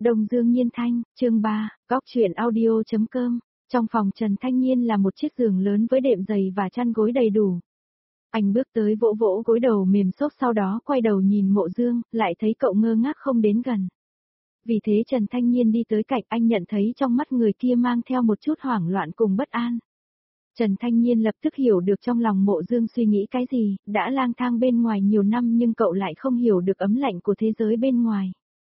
Đông Dương Nhiên Thanh, chương 3, Góc truyện audio.com. Trong phòng Trần Thanh Nhiên là một chiếc giường lớn với đệm giày và chăn gối đầy đủ. Anh bước tới vỗ vỗ gối đầu mềm xốp, sau đó quay đầu nhìn Mộ Dương, lại thấy cậu ngơ ngác không đến gần. Vì thế Trần Thanh Nhiên đi tới cạnh anh, nhận thấy trong mắt người kia mang theo một chút hoảng loạn cùng bất an. Trần Thanh Nhiên lập tức hiểu được trong lòng Mộ Dương suy nghĩ cái gì, đã lang thang bên ngoài nhiều năm nhưng cậu lại không hiểu được ấm lạnh của thế giới bên ngoài.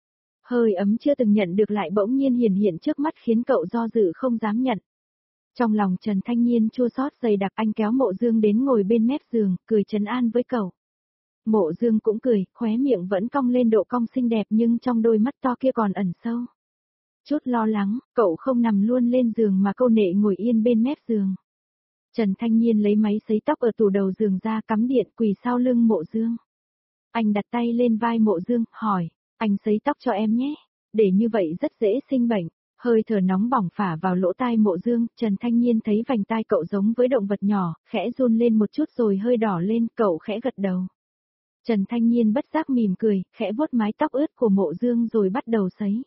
Hơi ấm chưa từng nhận được lại bỗng nhiên hiển hiện trước mắt khiến cậu do dự không dám nhận. Trong lòng Trần Thanh Nhiên chua xót dày đặc, anh kéo Mộ Dương đến ngồi bên mép giường, cười trấn an với cậu. Mộ Dương cũng cười, khóe miệng vẫn cong lên độ cong xinh đẹp nhưng trong đôi mắt to kia còn ẩn sâu chút lo lắng, cậu không nằm luôn lên giường mà câu nệ ngồi yên bên mép giường. Trần Thanh Nhiên lấy máy sấy tóc ở tủ đầu giường ra, cắm điện, quỳ sau lưng Mộ Dương. Anh đặt tay lên vai Mộ Dương, hỏi, anh sấy tóc cho em nhé, để như vậy rất dễ sinh bệnh. Hơi thở nóng bỏng phả vào lỗ tai Mộ Dương, Trần Thanh Nhiên thấy vành tai cậu giống với động vật nhỏ, khẽ run lên một chút rồi hơi đỏ lên, cậu khẽ gật đầu. Trần Thanh Nhiên bất giác mỉm cười, khẽ vuốt mái tóc ướt của Mộ Dương rồi bắt đầu sấy.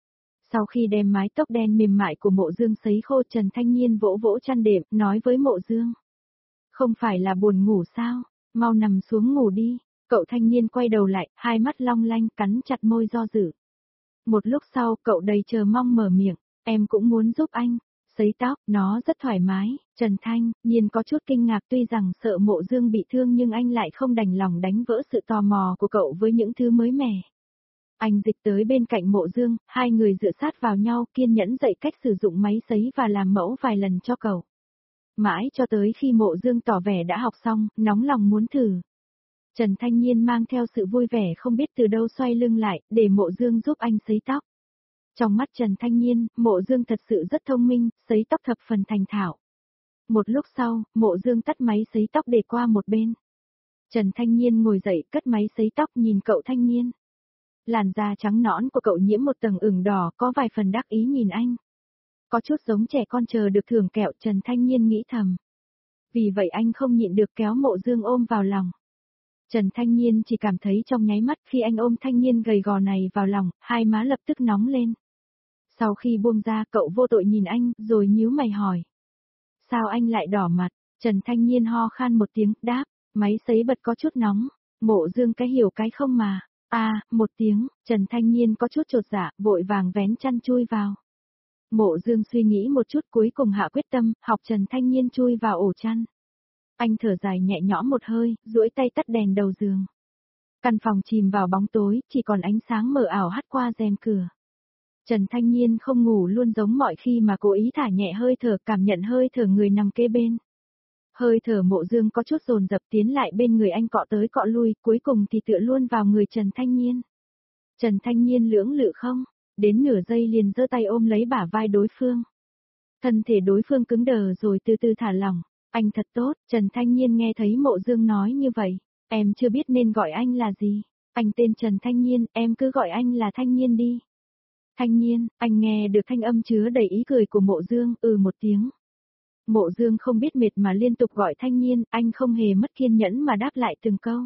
Sau khi đem mái tóc đen mềm mại của Mộ Dương sấy khô, Trần Thanh Nhiên vỗ vỗ chăn đệm, nói với Mộ Dương. Không phải là buồn ngủ sao, mau nằm xuống ngủ đi. Cậu thanh niên quay đầu lại, hai mắt long lanh, cắn chặt môi do dự. Một lúc sau, cậu đầy chờ mong mở miệng, em cũng muốn giúp anh. Sấy tóc, nó rất thoải mái. Trần Thanh Nhiên có chút kinh ngạc, tuy rằng sợ Mộ Dương bị thương nhưng anh lại không đành lòng đánh vỡ sự tò mò của cậu với những thứ mới mẻ. Anh dịch tới bên cạnh Mộ Dương, hai người dựa sát vào nhau, kiên nhẫn dạy cách sử dụng máy sấy và làm mẫu vài lần cho cậu. Mãi cho tới khi Mộ Dương tỏ vẻ đã học xong, nóng lòng muốn thử. Trần Thanh Nhiên mang theo sự vui vẻ không biết từ đâu xoay lưng lại, để Mộ Dương giúp anh sấy tóc. Trong mắt Trần Thanh Nhiên, Mộ Dương thật sự rất thông minh, sấy tóc thập phần thành thạo. Một lúc sau, Mộ Dương tắt máy sấy tóc để qua một bên. Trần Thanh Nhiên ngồi dậy, cất máy sấy tóc, nhìn cậu thanh niên. Làn da trắng nõn của cậu nhiễm một tầng ửng đỏ, có vài phần đắc ý nhìn anh. Có chút giống trẻ con chờ được thưởng kẹo, Trần Thanh Nhiên nghĩ thầm. Vì vậy anh không nhịn được kéo Mộ Dương ôm vào lòng. Trần Thanh Nhiên chỉ cảm thấy trong nháy mắt khi anh ôm thanh niên gầy gò này vào lòng, hai má lập tức nóng lên. Sau khi buông ra, cậu vô tội nhìn anh, rồi nhíu mày hỏi. Sao anh lại đỏ mặt? Trần Thanh Nhiên ho khan một tiếng, đáp, máy sấy bật có chút nóng. Mộ Dương cái hiểu cái không mà. Một tiếng, Trần Thanh Nhiên có chút chột dạ, vội vàng vén chăn chui vào. Mộ Dương suy nghĩ một chút, cuối cùng hạ quyết tâm, học Trần Thanh Nhiên chui vào ổ chăn. Anh thở dài nhẹ nhõm một hơi, duỗi tay tắt đèn đầu giường. Căn phòng chìm vào bóng tối, chỉ còn ánh sáng mờ ảo hắt qua rèm cửa. Trần Thanh Nhiên không ngủ luôn giống mọi khi mà cố ý thả nhẹ hơi thở, cảm nhận hơi thở người nằm kế bên. Hơi thở Mộ Dương có chút dồn dập tiến lại bên người anh, cọ tới cọ lui, cuối cùng thì tựa luôn vào người Trần Thanh Nhiên. Trần Thanh Nhiên lưỡng lự không, đến nửa giây liền giơ tay ôm lấy bả vai đối phương. Thân thể đối phương cứng đờ rồi từ từ thả lỏng. Anh thật tốt, Trần Thanh Nhiên nghe thấy Mộ Dương nói như vậy, em chưa biết nên gọi anh là gì. Anh tên Trần Thanh Nhiên, em cứ gọi anh là Thanh Nhiên đi. Thanh Nhiên, anh nghe được thanh âm chứa đầy ý cười của Mộ Dương, một tiếng. Mộ Dương không biết mệt mà liên tục gọi Thanh Nhiên, anh không hề mất kiên nhẫn mà đáp lại từng câu.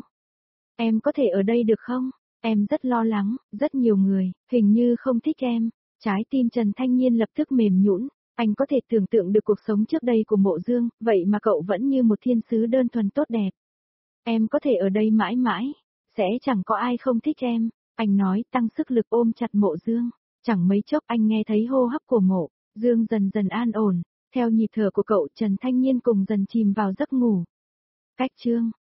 Em có thể ở đây được không? Em rất lo lắng, rất nhiều người, hình như không thích em. Trái tim Trần Thanh Nhiên lập tức mềm nhũn. Anh có thể tưởng tượng được cuộc sống trước đây của Mộ Dương, vậy mà cậu vẫn như một thiên sứ đơn thuần tốt đẹp. Em có thể ở đây mãi mãi, sẽ chẳng có ai không thích em, anh nói tăng sức lực ôm chặt Mộ Dương. Chẳng mấy chốc anh nghe thấy hô hấp của Mộ Dương dần dần an ổn, theo nhịp thở của cậu Trần Thanh Nhiên cùng dần chìm vào giấc ngủ. Cách chương